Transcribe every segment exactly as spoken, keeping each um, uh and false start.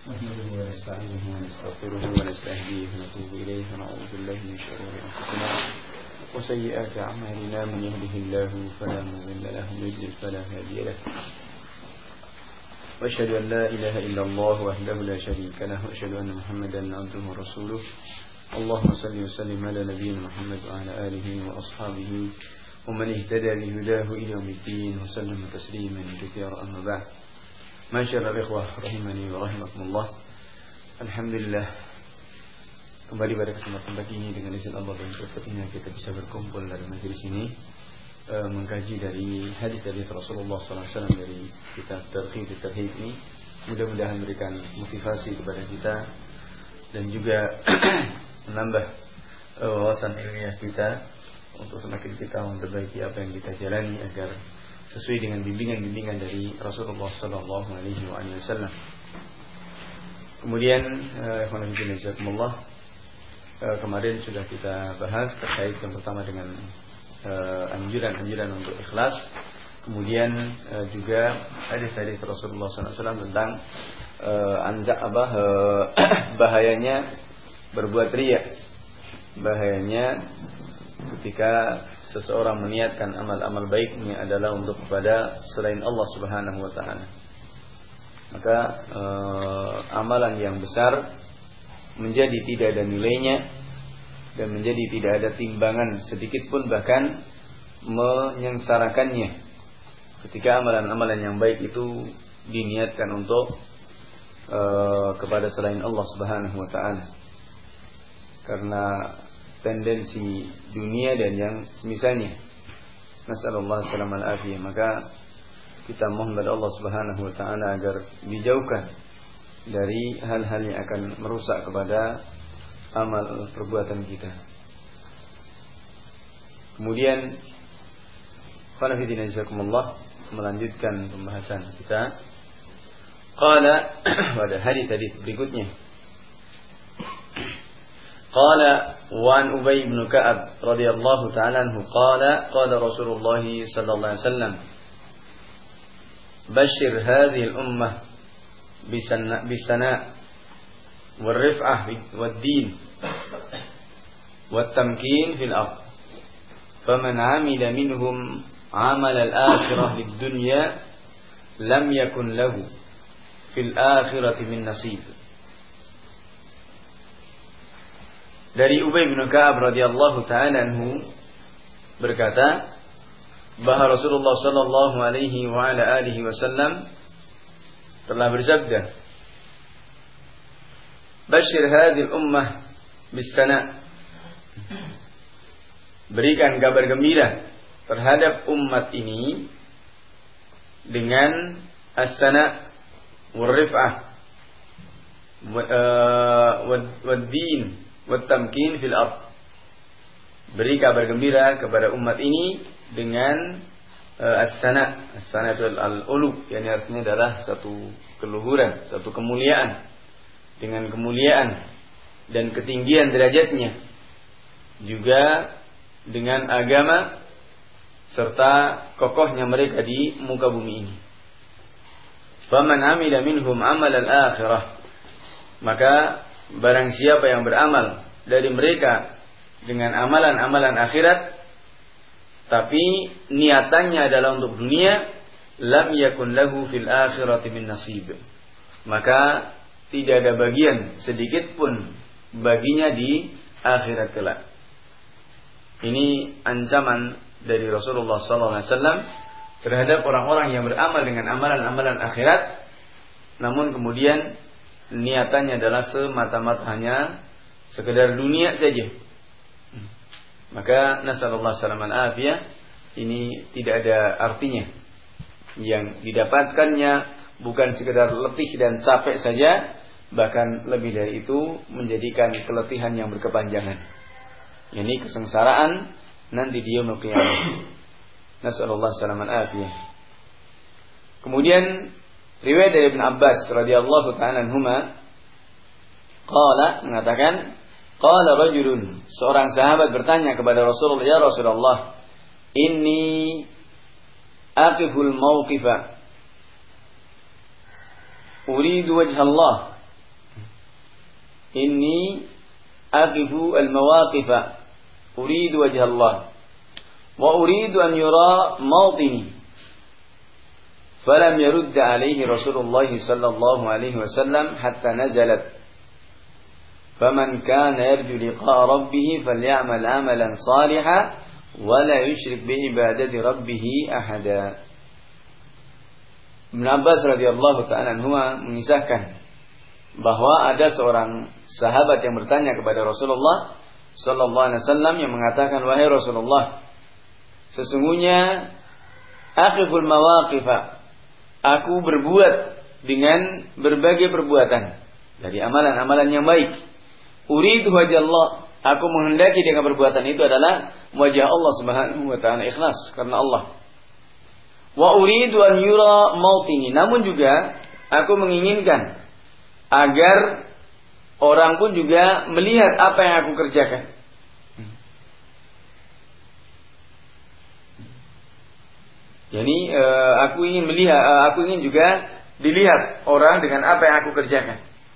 نحمده ونستعينه ونستغفره ونستهديه ونتوب إليه ونعوذ بالله من شرور أنفسنا وسيئات أعمالنا من يهده الله فلا مضل له ومن يضلل فلا هادي له وأشهد أن لا إله إلا الله وحده لا شريك له وأشهد أن محمدا عبده ورسوله اللهم صل وسلم على نبينا محمد وعلى آله وأصحابه ومن اهتدى بهداه إلى يوم الدين وسلم تسليما كثيرا أما بعد. Masyaallah ikhwah rahimani wa rahimakumullah. Alhamdulillah, kembali pada kesempatan pagi ini dengan izin Allah dan berkatnya kita bisa berkumpul dalam majelis ini e, mengkaji dari hadis dari Rasulullah sallallahu alaihi wasallam dari kitab Targhib Tarhib ini. Mudah-mudahan memberikan motivasi kepada kita dan juga menambah e, wawasan ilmiah kita untuk semakin kita memperbaiki apa yang kita jalani agar sesuai dengan bimbingan-bimbingan dari Rasulullah sallallahu alaihi wasallam. Kemudian ikhwan fillah jazakumullah, kemarin sudah kita bahas terkait yang pertama dengan anjuran-anjuran untuk ikhlas. Kemudian juga hadis-hadis Rasulullah sallallahu alaihi wasallam tentang anjak apa bahayanya berbuat riya. Bahayanya ketika seseorang meniatkan amal-amal baiknya adalah untuk kepada selain Allah Subhanahu wa taala. Maka eh, amalan yang besar menjadi tidak ada nilainya dan menjadi tidak ada timbangan sedikit pun bahkan menyengsarakannya ketika amalan-amalan yang baik itu diniatkan untuk eh, kepada selain Allah Subhanahu wa taala. Karena tendensi dunia dan yang semisalnya. Nasallallahu alaihi wasallam, maka kita mohon kepada Allah Subhanahu wa taala agar dijauhkan dari hal-hal yang akan merusak kepada amal perbuatan kita. Kemudian qala fi dinajakumullah, melanjutkan pembahasan kita. Qala pada hadis-hadis berikutnya. قال وعن أبي بن كعب رضي الله تعالى عنه قال قال رسول الله صلى الله عليه وسلم بشر هذه الأمة بالثناء والرفعة والدين والتمكين في الأرض فمن عمل منهم عمل الآخرة للدنيا لم يكن له في الآخرة من نصيب. Dari Ubay bin Ka'ab radhiyallahu ta'ala anhu berkata bahwa Rasulullah sallallahu alaihi wa ala alihi wasallam telah bersabda, "Basyir hadhil ummah bis-sana." Berikan kabar gembira terhadap umat ini dengan as-sana wal-rif'ah wad-din wat-tamkin fil ardh. Beri kabar gembira kepada umat ini dengan uh, as-sana. As-sana itu al-ulu, yang artinya adalah satu keluhuran, satu kemuliaan. Dengan kemuliaan dan ketinggian derajatnya, juga dengan agama serta kokohnya mereka di muka bumi ini. Faman amila minhum amal al-akhirah, maka barang siapa yang beramal dari mereka dengan amalan-amalan akhirat tapi niatannya adalah untuk dunia, lam yakun lahu fil akhirati min nasib, maka tidak ada bagian sedikit pun baginya di akhirat kelak. Ini ancaman dari Rasulullah sallallahu alaihi wasallam terhadap orang-orang yang beramal dengan amalan-amalan akhirat namun kemudian niatannya adalah semata-mata hanya sekedar dunia saja. Maka nasallallahu salaman afiyah, ini tidak ada artinya. Yang didapatkannya bukan sekedar letih dan capek saja, bahkan lebih dari itu menjadikan keletihan yang berkepanjangan. Ini kesengsaraan nanti di yaumul qiyamah. Nasallallahu salaman afiyah. Kemudian riwayat dari Ibn Abbas radhiyallahu ta'ala anhuma qala, mengatakan qala rajulun, seorang sahabat bertanya kepada Rasulullah, ya Rasulullah, inni aqiful mauqifa uridu wajha Allah inni aqifu al-mawaqifa uridu wajha Allah wa uridu an yura mawtini falam yurd alaihi Rasulullah sallallahu alaihi wasallam hatta nazalat faman kana yarju liqa'a rabbih falyamal amalan salihan wa la yusyrik bi ibadati rabbih ahada. Ibnu Abbas radhiyallahu ta'ala anhu mengisahkan bahwa ada seorang sahabat yang bertanya kepada Rasulullah sallallahu alaihi wasallam yang mengatakan, wahai Rasulullah, sesungguhnya aqiful mawaqifa, aku berbuat dengan berbagai perbuatan dari amalan-amalan yang baik. Uridu wajha Allah, aku menghendaki dengan perbuatan itu adalah wajah Allah Subhanahu wa taala, ikhlas karena Allah. Wa uridu an yura mautini, namun juga aku menginginkan agar orang pun juga melihat apa yang aku kerjakan. Jadi uh, aku ingin melihat, uh, aku ingin juga dilihat orang dengan apa yang aku kerjakan.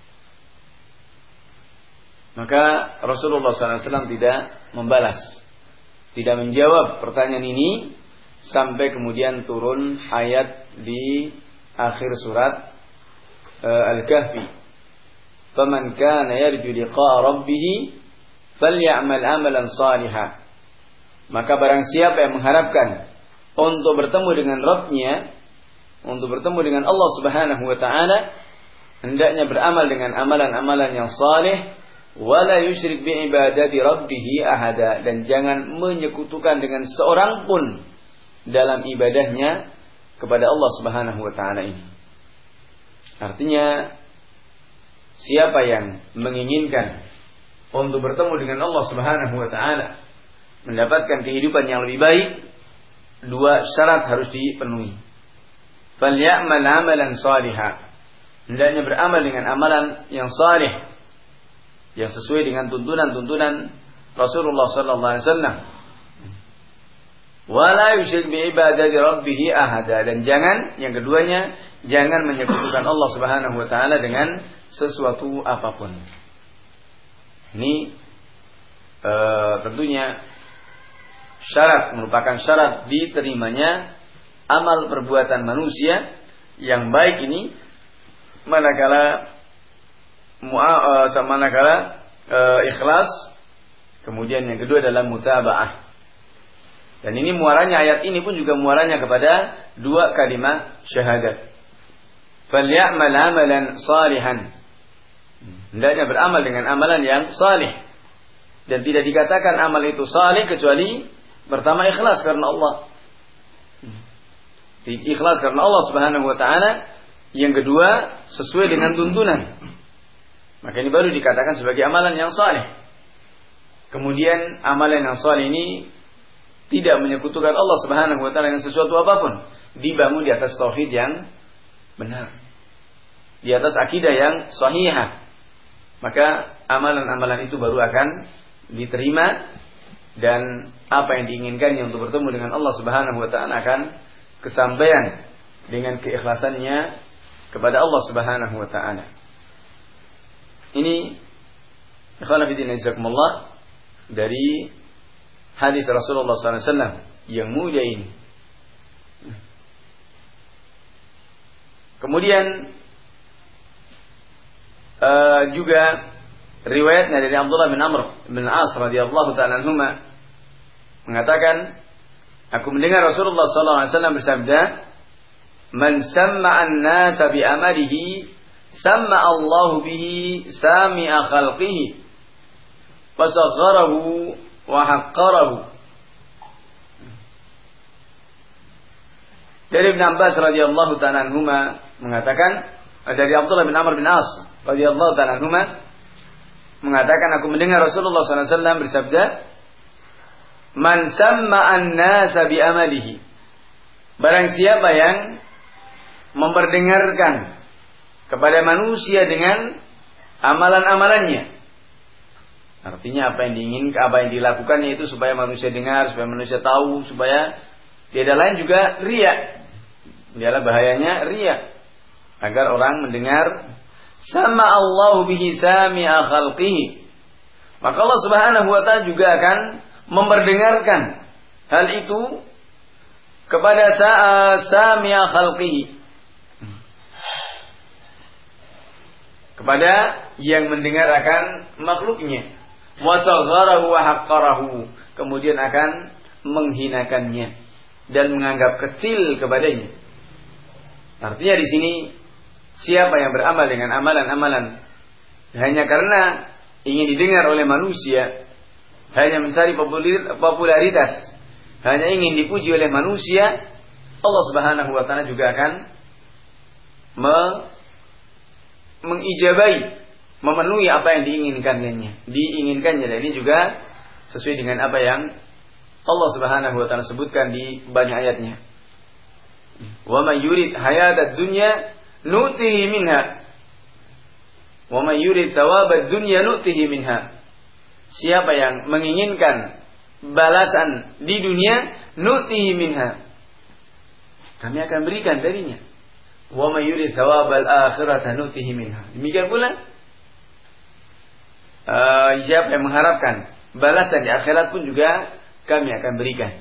Maka Rasulullah sallallahu alaihi wasallam tidak membalas, tidak menjawab pertanyaan ini sampai kemudian turun ayat di akhir surat uh, Al-Kahfi. Faman kana yarju liqa'a rabbih falyamal amalan salihan. Maka barang siapa yang mengharapkan untuk bertemu dengan Rabb-Nya, untuk bertemu dengan Allah Subhanahu wa taala, hendaknya beramal dengan amalan-amalan yang saleh, wala yusyrik bi ibadati rabbih ahada, dan jangan menyekutukan dengan seorang pun dalam ibadahnya kepada Allah Subhanahu wa taala ini. Artinya, siapa yang menginginkan untuk bertemu dengan Allah Subhanahu wa taala, mendapatkan kehidupan yang lebih baik, dua syarat harus dipenuhi. Falyamal amalan salihah, hendaknya beramal dengan amalan yang salih, yang sesuai dengan tuntunan-tuntunan Rasulullah sallallahu alaihi wasallam. Wala yusyrik bi ibadati rabbih ahada, dan jangan, yang keduanya, jangan menyekutukan Allah Subhanahu wa taala dengan sesuatu apapun. Ini e, tentunya syarat, merupakan syarat diterimanya amal perbuatan manusia yang baik ini, manakala mua, uh, manakala uh, ikhlas, kemudian yang kedua adalah mutaba'ah. Dan ini muaranya, ayat ini pun juga muaranya kepada dua kalimat syahadat. Falyamal amalan salihan, hendaknya beramal dengan amalan yang salih, dan tidak dikatakan amal itu salih kecuali pertama ikhlas karena Allah. Ikhlas karena Allah Subhanahu wa taala. Yang kedua sesuai dengan tuntunan. Maka ini baru dikatakan sebagai amalan yang saleh. Kemudian amalan yang saleh ini tidak menyekutukan Allah Subhanahu wa taala dengan sesuatu apapun, dibangun di atas tauhid yang benar, di atas akidah yang sahihah. Maka amalan-amalan itu baru akan diterima, dan apa yang diinginkannya untuk bertemu dengan Allah Subhanahu wa taala akan kesampaian dengan keikhlasannya kepada Allah Subhanahu wa taala. Ini ikhwan fillah jazakumullah dari hadis Rasulullah sallallahu alaihi wasallam yang mulia ini. Kemudian uh, juga riwayatnya dari Abdullah bin Amr bin As radhiyallahu ta'ala anhuma mengatakan, aku mendengar Rasulullah sallallahu alaihi wasallam bersabda, man samma'a an-nasa bi amalihi samma Allahu bihi sami'a khalqihi fasagharahu wa haqqarahu. Dari Ibn Abbas radhiyallahu ta'ala anhuma mengatakan, dari Abdullah bin Amr bin As radhiyallahu ta'ala anhuma mengatakan, aku mendengar Rasulullah sallallahu alaihi wasallam bersabda, man samma'an nasa bi amalihi, barang siapa yang memperdengarkan kepada manusia dengan amalan-amalannya. Artinya apa yang diinginkan, apa yang dilakukannya itu supaya manusia dengar, supaya manusia tahu, supaya tidak lain juga riya. Inilah bahayanya riya. Agar orang mendengar sama Allah bihi sami'a khalqihi. Maka Allah Subhanahu wa taala juga akan memperdengarkan hal itu kepada sami'a khalqihi, kepada yang mendengar akan makhluknya. Wa sagharahu wa haqqarahu, kemudian akan menghinakannya dan menganggap kecil kepadanya. Artinya di sini siapa yang beramal dengan amalan-amalan hanya karena ingin didengar oleh manusia, hanya mencari popularitas, hanya ingin dipuji oleh manusia, Allah Subhanahu wa taala juga akan me mengijabai, memenuhi apa yang diinginkannya, diinginkannya. Dan ini juga sesuai dengan apa yang Allah Subhanahu wa taala sebutkan di banyak ayatnya. Wa may yurid hayatad dunya nutihi minha wa may yurid thawabad dunya nutihi minha. Siapa yang menginginkan balasan di dunia, nutihi minha, kami akan berikan darinya. Wa may yurid thawabal akhirata nutihi minha. Demikian pula uh, siapa yang mengharapkan balasan di akhirat pun juga kami akan berikan.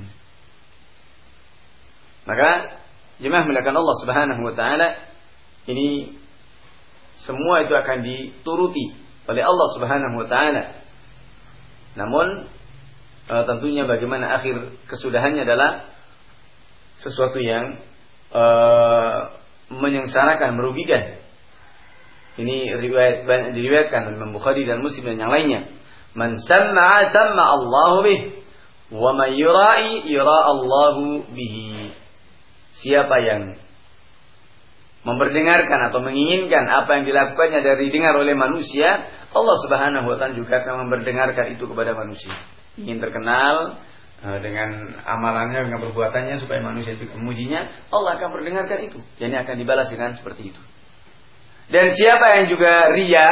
Maka jemaah melakukan Allah Subhanahu wa taala, ini semua itu akan dituruti oleh Allah Subhanahu wa taala. Namun e, tentunya bagaimana akhir kesudahannya adalah sesuatu yang e, menyengsarakan, merugikan. Ini riwayat banyak diriwayatkan oleh Imam Bukhari dan Muslim dan yang lainnya. Man sam'a sam'a Allahu bih wa man yura'i yura Allahu bihi. Siapa yang memperdengarkan atau menginginkan apa yang dilakukannya dari dengar oleh manusia, Allah Subhanahu wa taala juga akan memperdengarkan itu kepada manusia. Ingin terkenal uh, dengan amalannya, dengan perbuatannya supaya manusia itu memujinya, Allah akan perdengarkan itu. Dan ini akan dibalas dengan seperti itu. Dan siapa yang juga riya,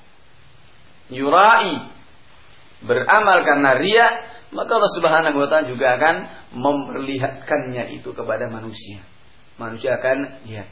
yurai, beramal karena riya, maka Allah Subhanahu wa taala juga akan memperlihatkannya itu kepada manusia. Manusia akan lihat.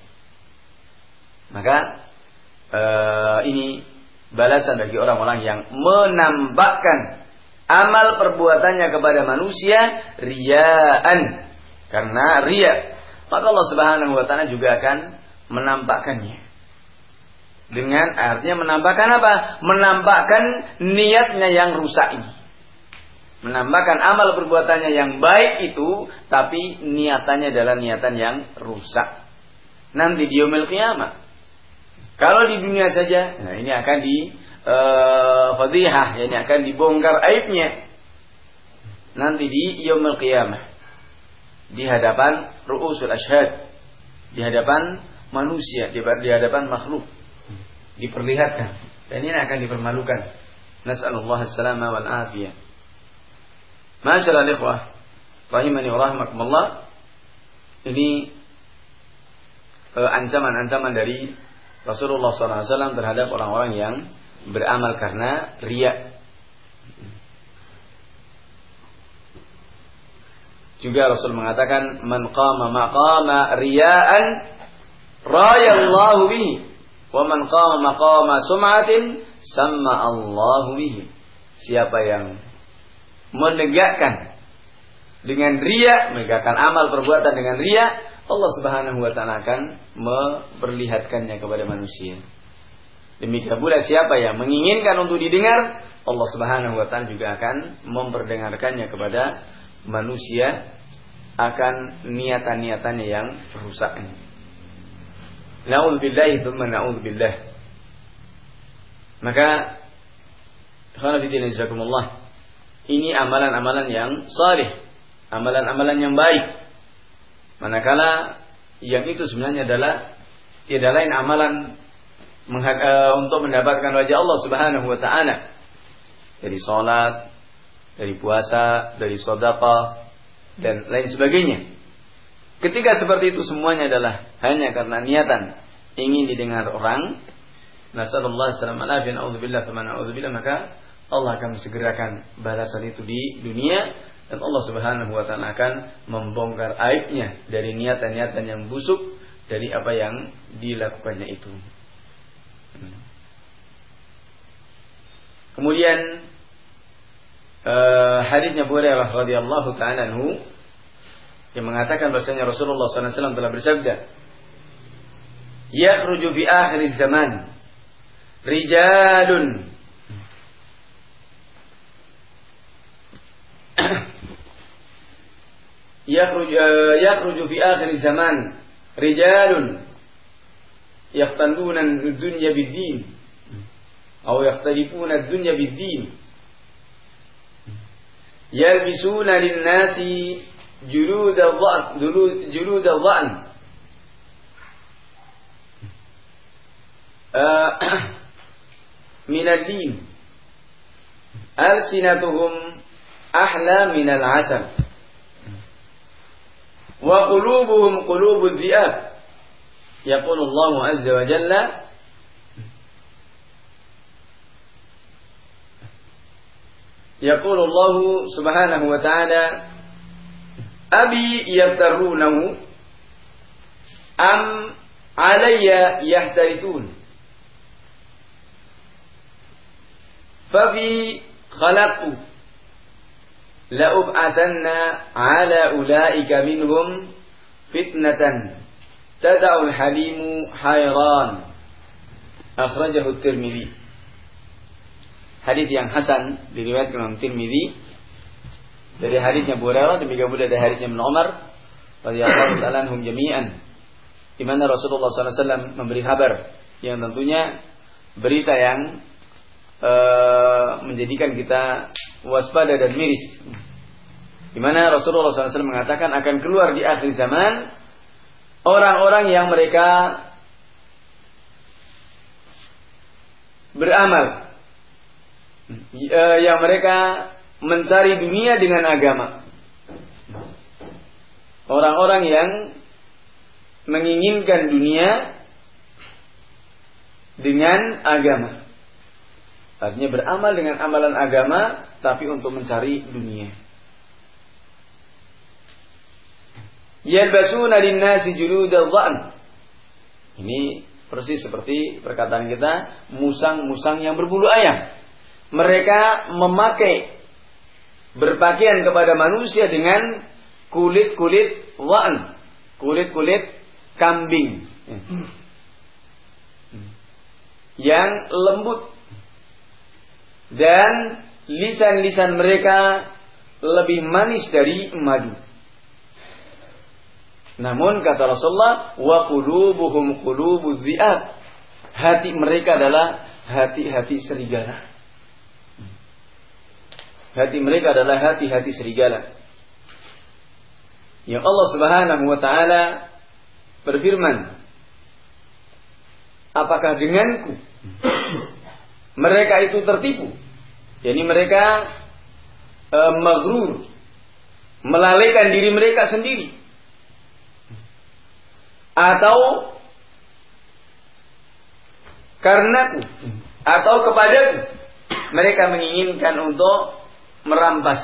Maka uh, ini balasan bagi orang-orang yang menampakkan amal perbuatannya kepada manusia riyaan, karena riya, maka Allah Subhanahu wa taala juga akan menampakkannya. Dengan artinya menampakkan apa? Menampakkan niatnya yang rusak ini. Menampakkan amal perbuatannya yang baik itu, tapi niatannya adalah niatan yang rusak. Nanti di yaumil qiyamah, kalau di dunia saja, nah ini akan di uh, fadhihah, ini akan dibongkar aibnya. Nanti di yaumil qiyamah, di hadapan ru'usul ashhad, di hadapan manusia, di hadapan makhluk, diperlihatkan. Dan ini akan dipermalukan. Nas'alullah as-salama wal afiyah. Masyaallah ikhwah, rahimani wa rahmakumullah. Ini uh, ancaman-ancaman dari Rasulullah shallallahu alaihi wasallam terhadap orang-orang yang beramal karena riya. Juga Rasul mengatakan, man qama maqama riya'an rayallahu bihi, wa man qama maqama sum'atin samma Allahu bihi. Siapa yang menegakkan dengan riya, menegakkan amal perbuatan dengan riya, Allah Subhanahu wa taala akan memperlihatkannya kepada manusia. Demikian pula siapa yang menginginkan untuk didengar, Allah Subhanahu wa taala juga akan memperdengarkannya kepada manusia akan niatan-niatannya yang rusak. Na'udzubillahi tsumma na'udzubillah. Maka khana fillah jazakumullah, ini amalan-amalan yang salih, amalan-amalan yang baik. Manakala yang itu sebenarnya adalah tiada lain amalan untuk mendapatkan wajah Allah Subhanahu wa taala. Dari salat, dari puasa, dari sedekah dan lain sebagainya. Ketika seperti itu semuanya adalah hanya karena niatan ingin didengar orang, nasallallahu alaihi wasallam ala bin auzubillah taman auzubillah, maka Allah akan segerakan balasan itu di dunia, dan Allah Subhanahu wa taala akan membongkar aibnya dari niatan-niatan yang busuk dari apa yang dilakukannya itu. Kemudian uh, hadisnya Hurairah radhiyallahu ta'ala anhu yang mengatakan bahwasanya Rasulullah sallallahu alaihi wasallam telah bersabda, "Yakhruju fi akhir zaman rijalun yakhruj yakhruju fi akhir zaman rijalun yaqtanduna ad-dunya bid-din atau yaqtalifuna ad-dunya bid-din yalbisuna lin-nasi julud al-dha'n julud al-dha'n min ad-din alsinatuhum ahla min al-'asal wa qulubuhum qulubudh dhi'ab." Yaqulu Allah azza wa jalla, Yaqulu Allah subhanahu wa ta'ala, "Abi yaftarunahu am alayya yahtarithun fa fi khalaqtu la ub'athanna ala ulaika minhum fitnatan tada'ul halimu hayran." Akhrajahu Tirmidzi. Hadis yang hasan diriwayatkan oleh Tirmidzi dari hadisnya Abu Hurairah, demikian pula dari hadisnya Ibnu Umar radhiyallahu ta'ala anhum jami'an, di mana Rasulullah sallallahu alaihi wasallam memberi kabar yang tentunya berita yang uh, menjadikan kita waspada dan miris, di mana Rasulullah sallallahu alaihi wasallam mengatakan akan keluar di akhir zaman orang-orang yang mereka beramal, yang mereka mencari dunia dengan agama. Orang-orang yang menginginkan dunia dengan agama. Artinya beramal dengan amalan agama tapi untuk mencari dunia. Yalbasuna lin-nasi juludal dha'n. Ini persis seperti perkataan kita, musang-musang yang berbulu ayam. Mereka memakai berpakaian kepada manusia dengan kulit-kulit dha'n, kulit-kulit kambing yang lembut, dan lisan-lisan mereka lebih manis dari madu. Namun kata Rasulullah, wa qulubuhum qulubudh dhi'ab, hati mereka adalah hati-hati serigala. Hati mereka adalah hati-hati serigala. Yang Allah Subhanahu wa taala berfirman, apakah denganku mereka itu tertipu? Yani mereka e, maghrur, melalaikan diri mereka sendiri, atau karenaku atau kepadaku mereka menginginkan untuk merampas.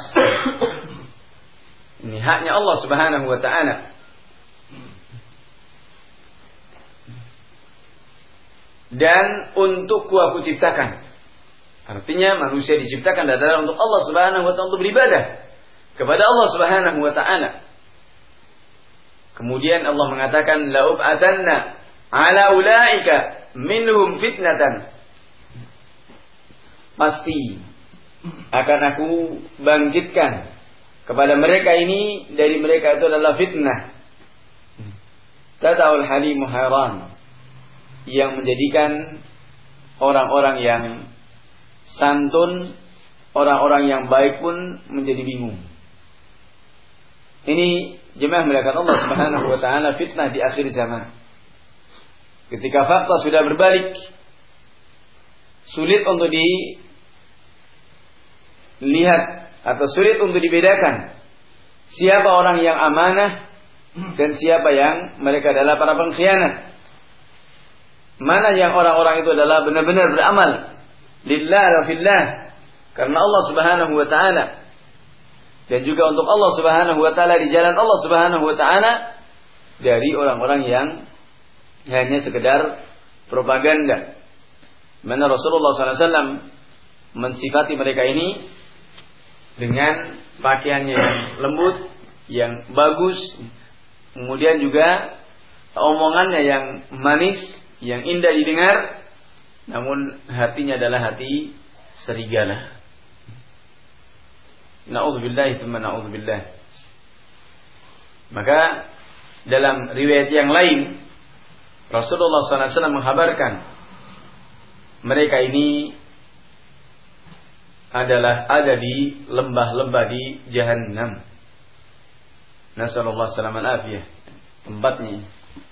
Ini haknya Allah Subhanahu wa taala. Dan untukku aku ciptakan. Artinya manusia diciptakan adalah untuk Allah Subhanahu wa taala, untuk beribadah kepada Allah Subhanahu wa taala. Kemudian Allah mengatakan, la ub'atanna ala ulaika minhum fitnatan. Pasti akan aku bangkitkan kepada mereka ini, dari mereka itu adalah fitnah. Tada'ul halimu hayran, yang menjadikan orang-orang yang santun, orang-orang yang baik pun menjadi bingung. Ini jemaah melakukan Allah Subhanahu wa taala fitnah di akhir zaman. Ketika fakta sudah berbalik, sulit untuk dilihat atau sulit untuk dibedakan siapa orang yang amanah dan siapa yang mereka adalah para pengkhianat. Mana yang orang-orang itu adalah benar-benar beramal lillah wa fillah karena Allah Subhanahu wa taala, dan juga untuk Allah Subhanahu wa taala, di jalan Allah Subhanahu wa taala, dari orang-orang yang hanya sekedar propaganda, Mana Rasulullah sallallahu alaihi wasallam mensifati mereka ini dengan pakaiannya yang lembut, yang bagus, kemudian juga omongannya yang manis, yang indah didengar, namun hatinya adalah hati serigala. Na'udzubillah, tsumma na'udzubillah. Maka dalam riwayat yang lain Rasulullah sallallahu alaihi wasallam menghabarkan mereka ini adalah ada di lembah-lembah di Jahannam. Nasallallahu salaman afiyah tempatnya.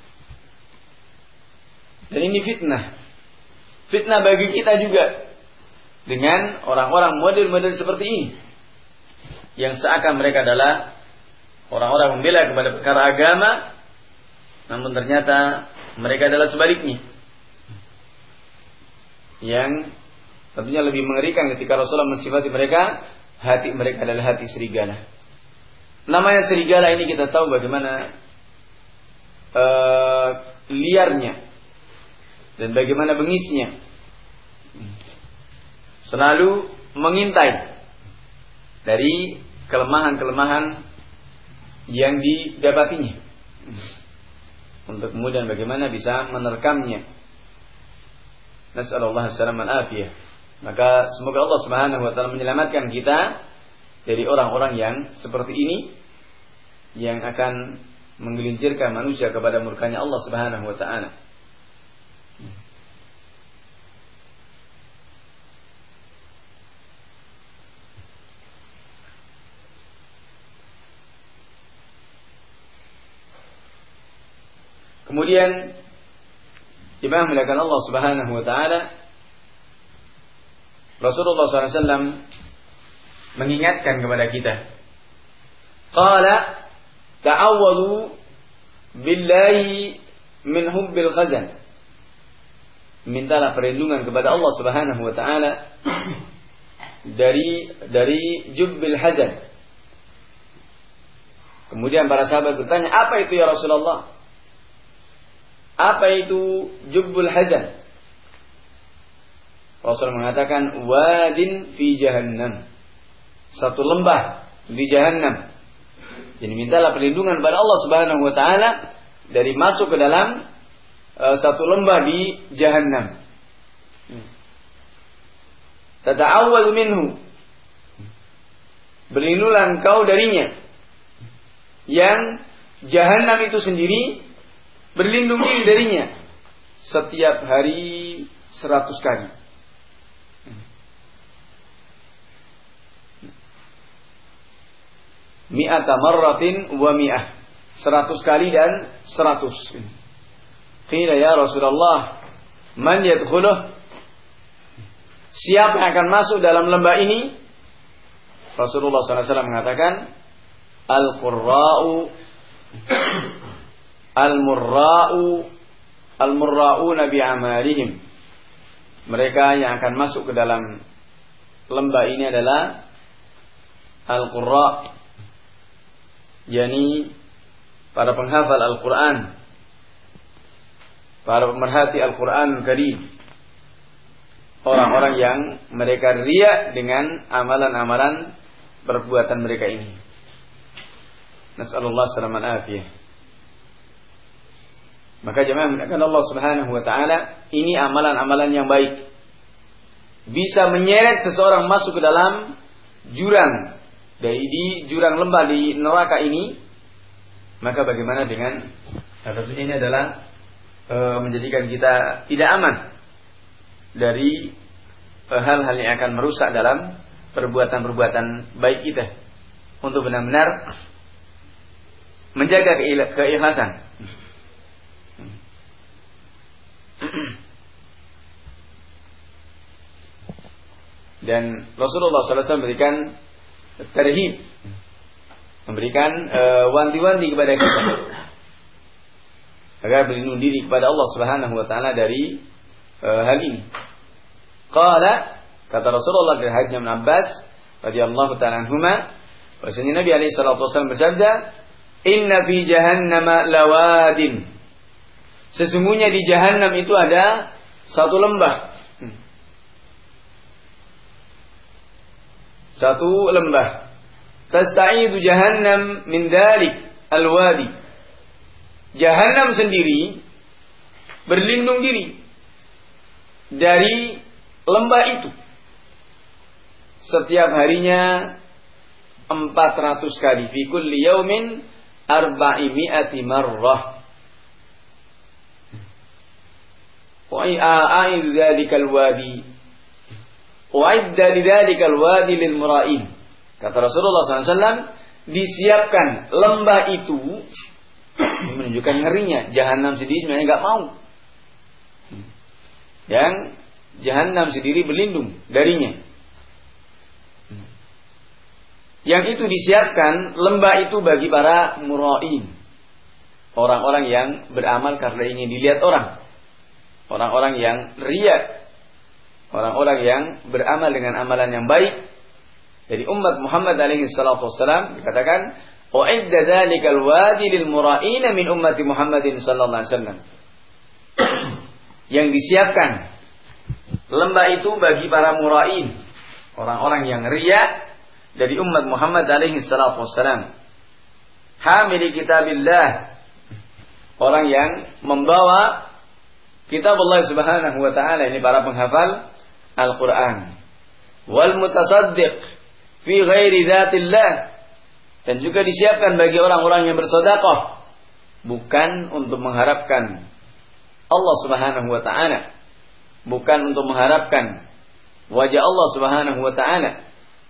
Dan ini fitnah. Fitnah bagi kita juga dengan orang-orang model-model seperti ini, yang seakan mereka adalah orang-orang membela kepada perkara agama, namun ternyata mereka adalah sebaliknya. Yang tentunya lebih mengerikan ketika Rasulullah mensifati mereka, hati mereka adalah hati serigala. Namanya serigala ini kita tahu bagaimana uh, liarnya dan bagaimana bengisnya. Selalu mengintai dari kelemahan-kelemahan yang didapatinya, untuk kemudian bagaimana bisa menerkamnya. Nas'alullah as-salaman afiyah. Maka semoga Allah Subhanahu wa taala menyelamatkan kita dari orang-orang yang seperti ini, yang akan menggelincirkan manusia kepada murkanya Allah Subhanahu wa taala. Kemudian jemaah melakukan Allah Subhanahu wa taala, Rasulullah sallallahu alaihi wasallam mengingatkan kepada kita. Qala ta'awwadu billahi min hubbil khazan. Mintalah perlindungan kepada Allah Subhanahu wa taala dari dari jubbil hazan. Kemudian para sahabat bertanya, "Apa itu ya Rasulullah?" Apa itu jubbul hazan? Rasul mengatakan wadin fi jahannam, satu lembah di jahannam. Jadi mintalah perlindungan pada Allah Subhanahu wa taala dari masuk ke dalam uh, satu lembah di jahannam. Tata'awwal minhu, berlindunglah engkau darinya. Yang jahannam itu sendiri berlindung diri darinya setiap hari seratus kali. Mi'ata marratin wa mi'ah, seratus kali dan seratus. Qila ya Rasulullah, man yadkhuluh, siapa yang akan masuk dalam lembah ini? Rasulullah sallallahu alaihi wasallam mengatakan, al-qurra'u Al-murra'u Al-murra'una bi'amalihim. Mereka yang akan masuk ke dalam lembah ini adalah Al-qurra', yakni para penghafal Al-Quran, para pemerhati Al-Quran Karim, orang-orang yang mereka riya dengan amalan-amalan perbuatan mereka ini. Nas'alullah salaman afiyah. Maka jemaah mengatakan Allah Subhanahu wa taala, ini amalan-amalan yang baik, bisa menyeret seseorang masuk ke dalam jurang dari di jurang lembah di neraka ini. Maka bagaimana dengan tentunya ini adalah e, menjadikan kita tidak aman dari e, hal-hal yang akan merusak dalam perbuatan-perbuatan baik kita, untuk benar-benar menjaga keikhlasan. Dan Rasulullah sallallahu alaihi wasallam memberikan tarhib, memberikan uh, wanti-wanti kepada kita agar berlindung diri kepada Allah Subhanahu wa taala dari uh, hal ini. Qala, kata Rasulullah dari hadis Ibnu Abbas radhiyallahu taala anhuma, bahwasanya Nabi alaihi salatu wasallam bersabda, "Inna fi jahannama lawadin." Sesungguhnya di Jahannam itu ada satu lembah. Hmm. Satu lembah. Tasta'idu jahannam min dalik al-wadi. Jahannam sendiri berlindung diri dari lembah itu. Setiap harinya empat ratus kali. Fi kulli yaumin arba'imi'ati marrah. Wa'idda dhalikal wadi. Wa'idda lidhalikal wadi lil mura'in. Kata Rasulullah shallallahu alaihi wasallam, disiapkan lembah itu. Ini menunjukkan ngerinya. Jahannam sendiri sebenarnya enggak mau. Yang Jahannam sendiri berlindung darinya. Yang itu disiapkan lembah itu bagi para mura'in. Orang-orang yang beramal karena ingin dilihat orang. Orang-orang yang riya. Orang-orang yang beramal dengan amalan yang baik. Dari umat Muhammad alaihi salatu wassalam dikatakan, "U'idda dzalikal wadi lil mura'ina min ummati Muhammadin sallallahu alaihi wasallam." Yang disiapkan lembah itu bagi para mura'in, orang-orang yang riya dari umat Muhammad alaihi salatu wassalam. Hamili kitabillah, orang yang membawa kitab Allah subhanahu wa ta'ala, ini para penghafal Al-Quran. Wal mutasaddiq fi ghairi dzatillah, dan juga disiapkan bagi orang-orang yang bersedekah bukan untuk mengharapkan Allah subhanahu wa ta'ala, bukan untuk mengharapkan wajah Allah subhanahu wa ta'ala.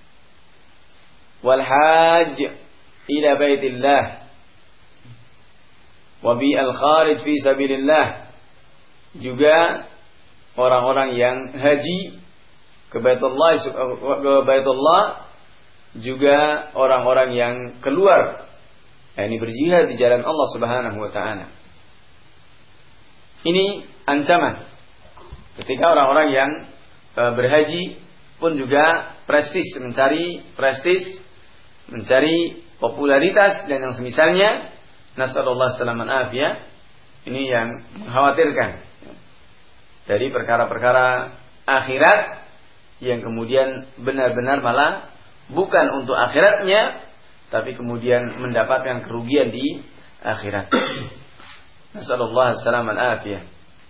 Wal hajj ila baitillah wa bi al kharij fi sabilillah, juga orang-orang yang haji ke Baitullah, ke Baitullah, juga orang-orang yang keluar, yakni berjihad di jalan Allah Subhanahu wa taala. Ini ancaman ketika orang-orang yang e, berhaji pun juga prestis, mencari prestis, mencari popularitas dan yang semisalnya. Nasallallahu salaman afiyah. Ini yang mengkhawatirkan dari perkara-perkara akhirat yang kemudian benar-benar malah bukan untuk akhiratnya, tapi kemudian mendapatkan kerugian di akhirat. Nasallallahu salaman afiyah.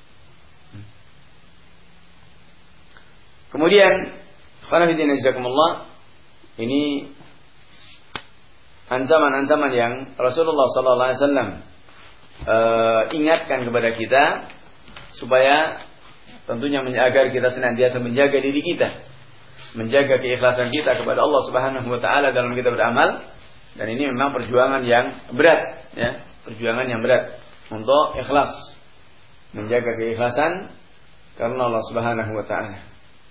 Kemudian, khairuddin jazakumullah, ini ancaman-ancaman yang Rasulullah sallallahu alaihi wasallam uh, ingatkan kepada kita supaya tentunya agar kita senantiasa menjaga diri kita, menjaga keikhlasan kita kepada Allah Subhanahu wa taala dalam kita beramal. Dan ini memang perjuangan yang berat, ya, perjuangan yang berat untuk ikhlas, menjaga keikhlasan karena Allah Subhanahu wa taala.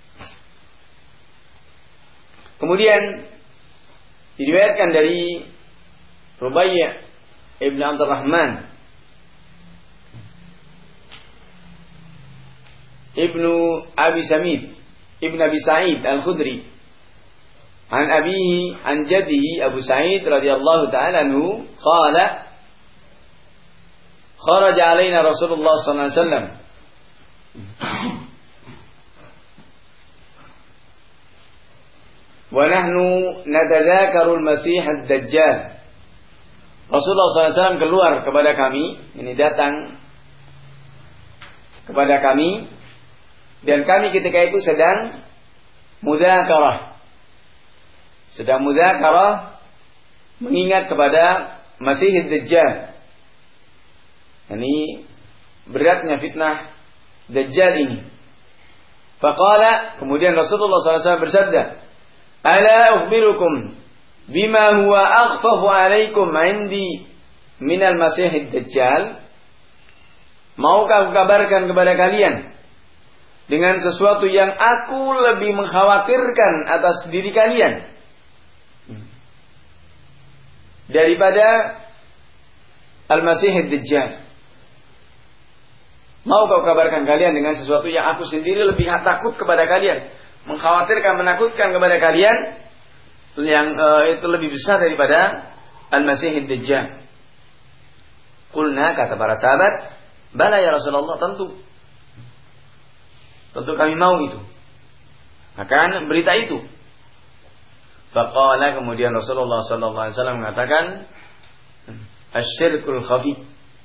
Kemudian diriwayatkan dari Rubai' ibn Abdurrahman ibnu Abi Samid ibn Abi Sa'id Al-Khudri an abihi an jaddihi Abu Sa'id radhiyallahu ta'ala anhu qala kharaja alaina Rasulullah sallallahu alaihi wasallam wa nahnu natadhakaru al-Masih ad-Dajjal. Rasulullah sallallahu alaihi wasallam keluar kepada kami, ini datang kepada kami, dan kami ketika itu sedang mudzakarah. Sedang mudzakarah mengingat kepada Masih ad-Dajjal. Ini beratnya fitnah Dajjal ini. Faqala, kemudian Rasulullah sallallahu alaihi wasallam bersabda, "Ala ukhbirukum bima huwa akhfafu alaikum indi minal Masih ad-Dajjal?" Maukah aku kabarkan kepada kalian dengan sesuatu yang aku lebih mengkhawatirkan atas diri kalian daripada Al-Masih ad-Dajjal? Maukah aku kabarkan kalian dengan sesuatu yang aku sendiri lebih takut kepada kalian, mengkhawatirkan, menakutkan kepada kalian, yang uh, itu lebih besar daripada Al-Masih ad-Dajjal? Qulna, kata para sahabat, bala ya Rasulullah, tentu. tentu kami mau itu. Akan berita itu. Faqala, kemudian Rasulullah sallallahu alaihi wasallam mengatakan, asyirkul khafi,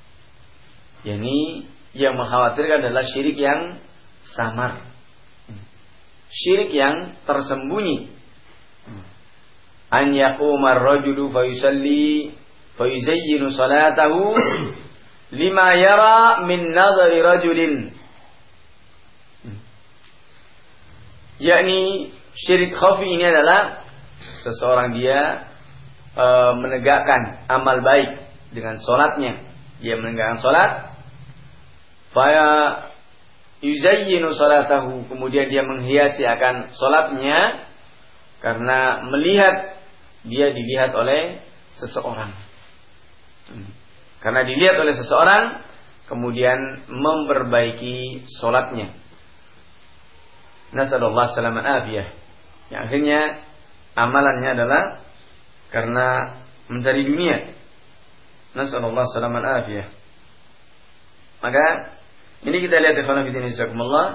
yakni yang mengkhawatirkan adalah syirik yang samar, syirik yang tersembunyi. An yaquma ar-rajulu fa yusalli fa yuzayyinu salatahu lima yara min nadhari rajulin, yakni syirik khafi ini adalah seseorang dia e, menegakkan amal baik dengan salatnya, dia menegakkan salat, fa yuzayyinu salatahu, kemudian dia menghiasi akan salatnya karena melihat, dia dilihat oleh seseorang. Karena dilihat oleh seseorang, kemudian memperbaiki salatnya. Nasallallahu salaman afiyah. Yang akhirnya amalannya adalah karena mencari dunia. Nasallallahu salaman afiyah. Maka ini kita lihat ikhwan fillah jazakumullah.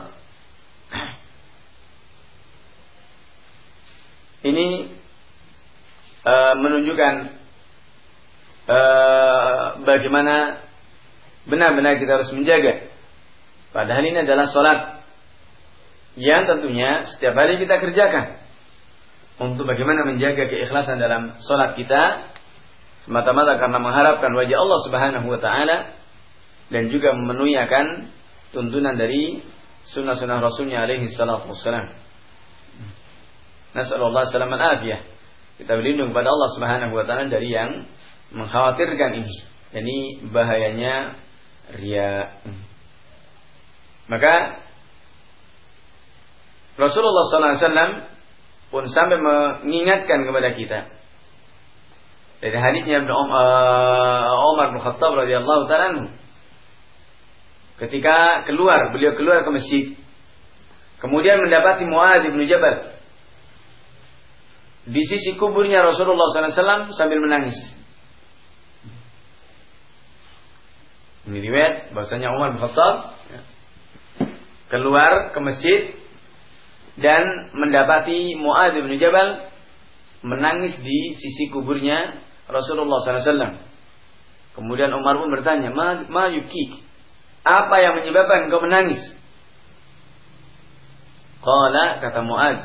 Ini uh, menunjukkan uh, bagaimana benar-benar kita harus menjaga. Padahal ini adalah salat yang tentunya setiap hari kita kerjakan. Untuk bagaimana menjaga keikhlasan dalam salat kita, semata-mata karena mengharapkan wajah Allah Subhanahu wa taala dan juga memenuhi akan tuntunan dari sunnah-sunnah Rasulnya alaihi salatu wassalam. Nasallallahu salaman afiyah. Kita berlindung kepada Allah Subhanahu wa taala dari yang mengkhawatirkan ini. Ini bahayanya riya. Maka Rasulullah sallallahu alaihi wasallam pun sampai mengingatkan kepada kita dari hadisnya Umar bin Khattab radhiyallahu ta'ala anhu, ketika keluar, beliau keluar ke masjid, kemudian mendapati Muadz bin Jabal di sisi kuburnya Rasulullah sallallahu alaihi wasallam sambil menangis. Ini riwayat bahwasanya Umar bin Khattab keluar ke masjid dan mendapati Muadz bin Jabal menangis di sisi kuburnya Rasulullah sallallahu alaihi wasallam. Kemudian Umar pun bertanya, "Ma, ma yukik? Apa yang menyebabkan engkau menangis?" Qala, kata Muadz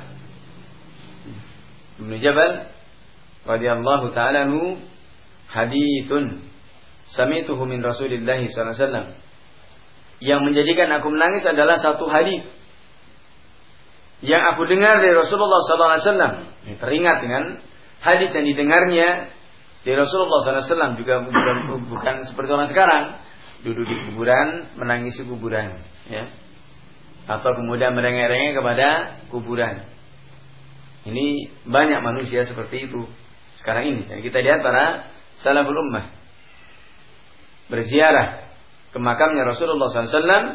bin Jabal radhiyallahu ta'ala anhu, haditsun sami'tuhu min Rasulillah sallallahu alaihi wasallam. Yang menjadikan aku menangis adalah satu hadis yang aku dengar dari Rasulullah sallallahu alaihi wasallam. Ini teringat dengan hadis yang didengarnya dari Rasulullah sallallahu alaihi wasallam, juga bukan, bukan seperti orang sekarang duduk di kuburan menangisi kuburan, ya, atau kemudian merengek-rengek kepada kuburan. Ini banyak manusia seperti itu sekarang ini. Dan kita lihat para salaful ummah berziarah ke makamnya Rasulullah sallallahu alaihi wasallam,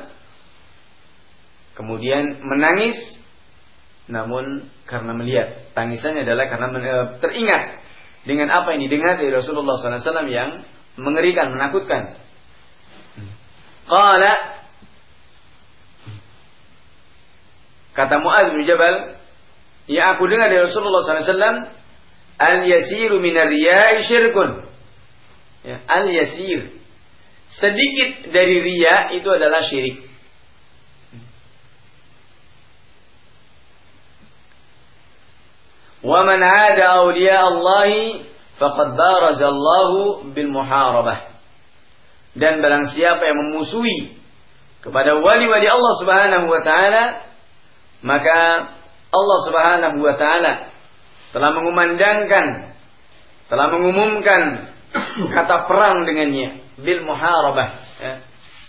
kemudian menangis, namun karena melihat, tangisannya adalah karena teringat dengan apa yang didengar dari Rasulullah sallallahu alaihi wasallam yang mengerikan, menakutkan. Qala, kata Muadz bin Jabal, yang aku dengar dari Rasulullah sallallahu alaihi wasallam, al-yasiru minar riya'i syirkun. Ya, al-yasir, sedikit dari riya itu adalah syirik. Wa man 'ada awliya Allah faqad baraza Allah bil muharabah. Dan barang siapa yang memusuhi kepada wali-wali Allah Subhanahu wa taala, maka Allah Subhanahu wa taala telah mengumandangkan, telah mengumumkan kata perang dengannya, bil muharabah. Ya.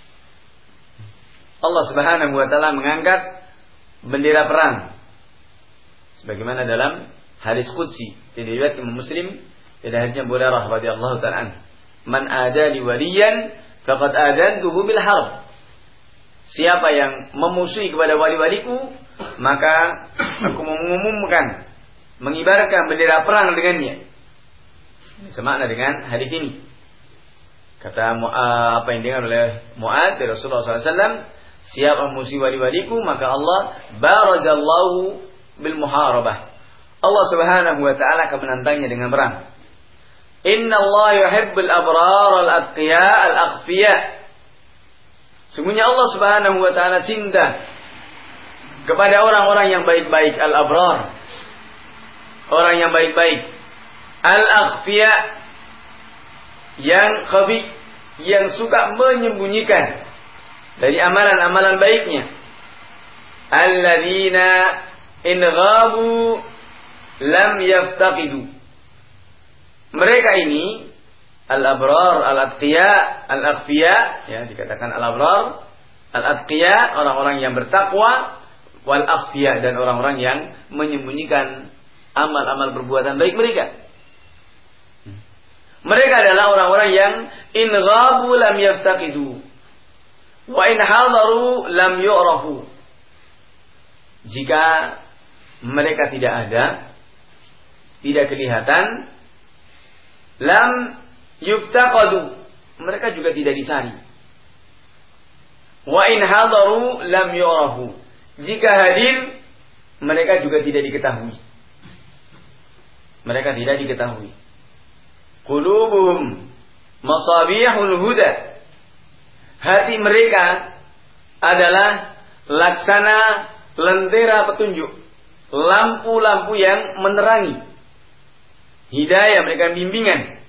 Allah Subhanahu wa taala mengangkat bendera perang. Sebagaimana dalam hadis qudsi yang diriwayatkan Imam Muslim dari hadisnya Abu Hurairah radhiyallahu ta'ala anhu, "Man adali waliyan faqad adantuhu bil harb." Siapa yang memusuhi kepada wali-waliku, maka aku mengumumkan, mengibarkan bendera perang dengannya. Semakna dengan hadis ini. Kata uh, apa yang dengar oleh Muadz dari Rasulullah sallallahu alaihi wasallam, siapa musuh wali-waliku, maka Allah barajallahu bil muharabah. Allah Subhanahu wa taala akan menantangnya dengan perang. Inna Allah yuhibbul abrar al-atqiya al-akhfiya. Sungguhnya Allah Subhanahu wa taala cinta kepada orang-orang yang baik-baik, al-abrar. Orang yang baik-baik. Al-akhfiya, yang khafi, yang suka menyembunyikan dari amalan-amalan baiknya. Alladzina in ghabu lam yaftaqidu. Mereka ini al-abrar, al-atqiya, al-akhfiya, ya dikatakan al-abrar, al-atqiya, orang-orang yang bertakwa, wal akhfiya, dan orang-orang yang menyembunyikan amal-amal perbuatan baik mereka. Mereka adalah orang-orang yang in ghabu lam yaftaqidu wa in hadaru lam yu'rafu. Jika mereka tidak ada, tidak kelihatan, lam yuftaqadu, mereka juga tidak dicari. Wa in hadaru lam yu'rafu, jika hadir mereka juga tidak diketahui. Mereka tidak diketahui. Qulubuhum masabihul huda, hati mereka adalah laksana lentera petunjuk, lampu-lampu yang menerangi hidayah mereka, bimbingan.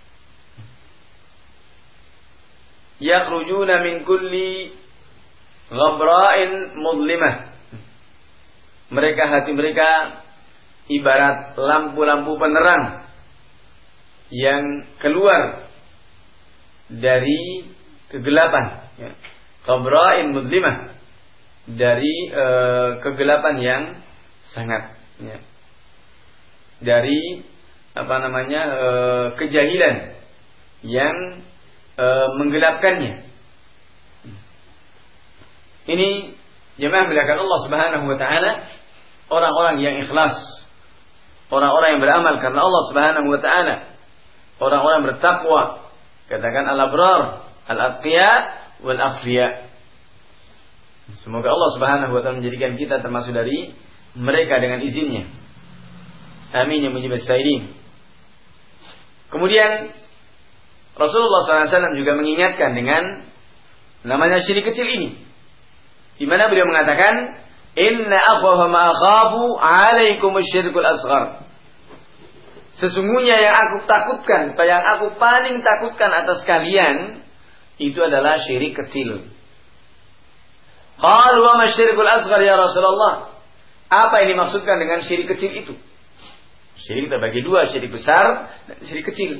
Yakhrujuna min kulli ghabra'in mudlimah, mereka, hati mereka ibarat lampu-lampu penerang yang keluar dari kegelapan, ya. Ghabra'in mudlimah, dari e, kegelapan yang sangat, ya. Dari apa namanya e, kejahilan yang e, menggelapkannya. Ini jemaah melihat Allah Subhanahu wa taala, orang-orang yang ikhlas, orang-orang yang beramal karena Allah Subhanahu wa taala, orang-orang bertakwa, katakan al-abrar, al-atqiya wal akhfiya. Semoga Allah Subhanahu wa taala menjadikan kita termasuk dari mereka dengan izinnya. Amin ya mujibas sa'irin. Kemudian Rasulullah sallallahu alaihi wasallam juga mengingatkan dengan namanya syirik kecil ini, di mana beliau mengatakan, inna akhwafa ma akhafu 'alaikum asyirkul asghar. Sesungguhnya yang aku takutkan, yang aku paling takutkan atas kalian itu adalah syirik kecil. Qalu wa ma syirkul asghar ya Rasulullah? Apa yang dimaksudkan dengan syirik kecil itu? Syirik terbagi dua, syirik besar dan syirik kecil.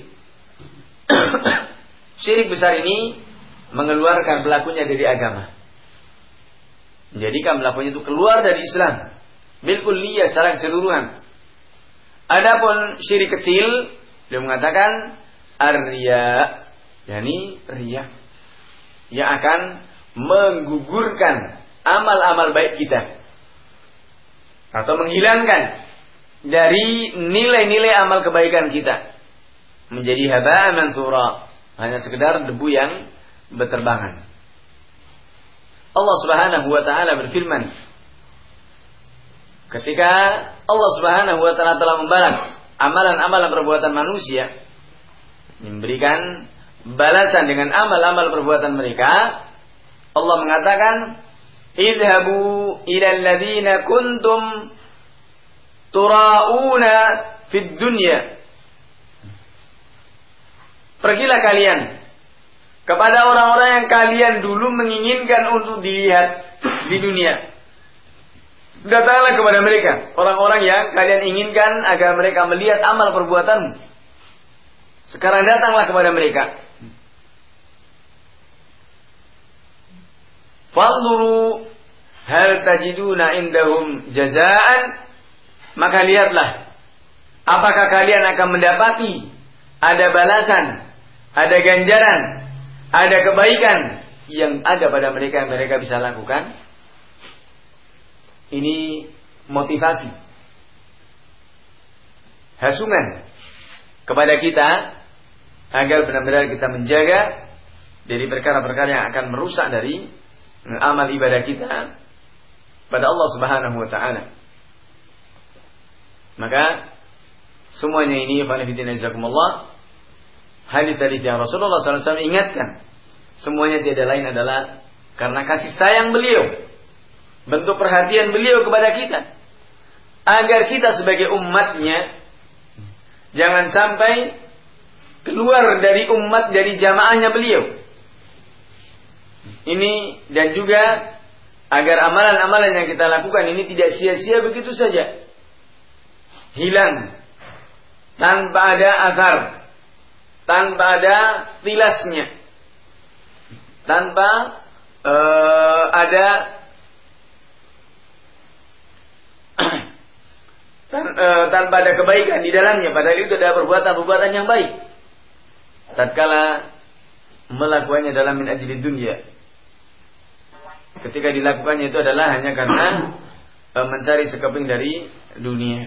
Syirik besar ini mengeluarkan pelakunya dari agama, menjadikan pelakunya itu keluar dari Islam bil kulliyah, secara keseluruhan. Adapun syirik kecil, dia mengatakan ar-riya, yakni riya, yang akan menggugurkan amal-amal baik kita atau menghilangkan dari nilai-nilai amal kebaikan kita, menjadi haba'an mansura, hanya sekedar debu yang berterbangan. Allah Subhanahu wa taala berfirman, ketika Allah Subhanahu wa taala telah membalas amalan-amalan perbuatan manusia, memberikan balasan dengan amal-amal perbuatan mereka, Allah mengatakan, idhabu ilal ladzina kuntum tura'una fid dunya. Pergilah kalian kepada orang-orang yang kalian dulu menginginkan untuk dilihat di dunia. Datanglah kepada mereka, orang-orang yang kalian inginkan agar mereka melihat amal perbuatanmu. Sekarang datanglah kepada mereka. Fanzuru hal tajiduna indahum jazaan. Maka lihatlah, apakah kalian akan mendapati ada balasan, ada ganjaran, ada kebaikan yang ada pada mereka yang mereka bisa lakukan. Ini motivasi, hasungan kepada kita agar benar-benar kita menjaga dari perkara-perkara yang akan merusak dari amal ibadah kita pada Allah Subhanahu wa taala. Maka semuanya ini fanifidina jazakumullah, hadits-hadits yang Rasulullah sallallahu alaihi wasallam ingatkan, semuanya tiada lain adalah karena kasih sayang beliau, bentuk perhatian beliau kepada kita, agar kita sebagai umatnya jangan sampai keluar dari umat, dari jamaahnya beliau. Ini dan juga agar amalan-amalan yang kita lakukan ini tidak sia-sia begitu saja, hilang tanpa ada athar, tanpa ada tilasnya, tanpa uh, ada tan, uh, tanpa ada kebaikan di dalamnya. Padahal itu adalah perbuatan-perbuatan yang baik, tatkala melakukannya dalam min ajli dunya. Ketika dilakukannya itu adalah hanya karena uh, mencari sekeping dari dunia.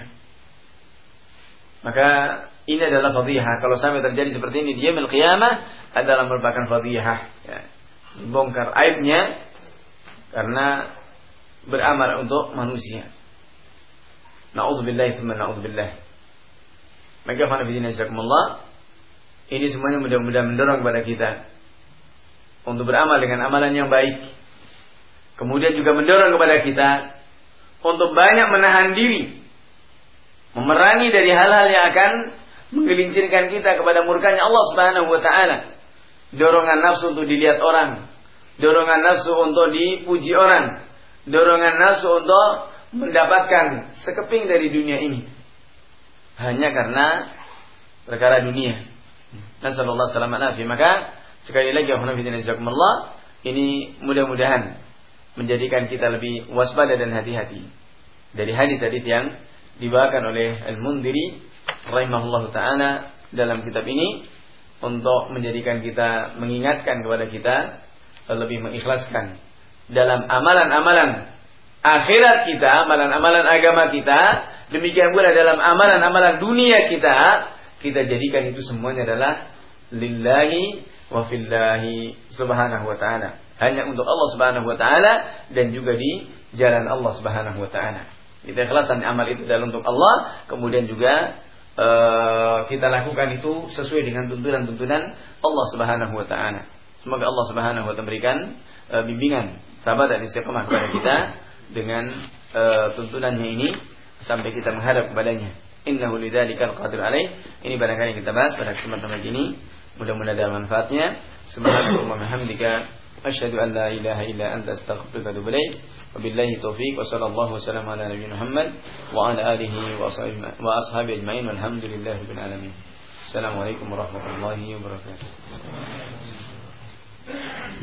Maka ini adalah fadhihah. Kalau sampai terjadi seperti ini di yaumil qiyamah, adalah merupakan fadhihah, ya. Bongkar aibnya karena beramal untuk manusia. Na'udzubillah tsumma na'udzubillah. Maka fa nabiyina jazakumullah, ini semuanya mudah-mudahan mendorong kepada kita untuk beramal dengan amalan yang baik. Kemudian juga mendorong kepada kita untuk banyak menahan diri, memerangi dari hal-hal yang akan menggelincirkan kita kepada murkanya Allah Subhanahu wa taala. Dorongan nafsu untuk dilihat orang, dorongan nafsu untuk dipuji orang, dorongan nafsu untuk mendapatkan sekeping dari dunia ini, hanya karena perkara dunia. Nasallallahu alaihi wasallam. Maka sekali lagi alhamdulillah, ini mudah-mudahan menjadikan kita lebih waspada dan hati-hati dari hadis-hadis yang dibawakan oleh Al-Mundhiri rahimahullahu taala dalam kitab ini, untuk menjadikan kita, mengingatkan kepada kita lebih mengikhlaskan dalam amalan-amalan akhirat kita, amalan-amalan agama kita, demikian pula dalam amalan-amalan dunia kita, kita jadikan itu semuanya adalah lillahi wa fillahi subhanahu wa ta'ala, hanya untuk Allah Subhanahu wa taala dan juga di jalan Allah Subhanahu wa taala. Kita ikhlasan amal itu adalah untuk Allah, kemudian juga uh, kita lakukan itu sesuai dengan tuntunan-tuntunan Allah Subhanahu wa taala. Semoga Allah Subhanahu wa taala berikan uh, bimbingan, sabar dan istiqamah kepada kita dengan uh, tuntunannya ini sampai kita menghadap kepadanya. Innahu lidzalikal qadir alaih. Ini barangkali kita bahas pada kesempatan ini. Mudah-mudahan ada manfaatnya. Subhanallahumma wa bihamdika, asyhadu an la ilaha illa anta, astaghfiruka wa atubu ilaik. Wabillahi taufiq wa sallallahu wasallam ala nabiyina Muhammad wa ala alihi wa ashabihi ajma'in walhamdulillahi rabbil alamin. Assalamualaikum warahmatullahi wabarakatuh.